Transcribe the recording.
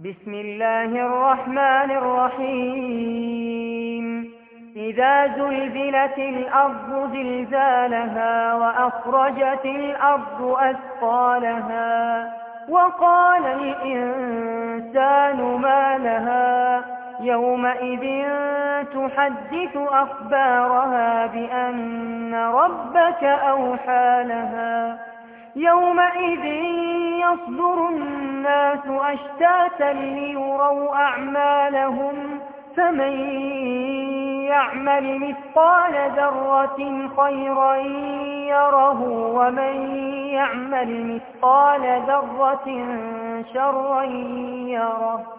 بسم الله الرحمن الرحيم إذا زلزلت الأرض زلزالها وأخرجت الأرض أثقالها وقال الإنسان ما لها يومئذ تحدث أخبارها بأن ربك أوحى لها يومئذ يصدر الناس أشتاتا ليروا أعمالهم فمن يعمل مثقال ذرة خيرا يره ومن يعمل مثقال ذرة شرا يره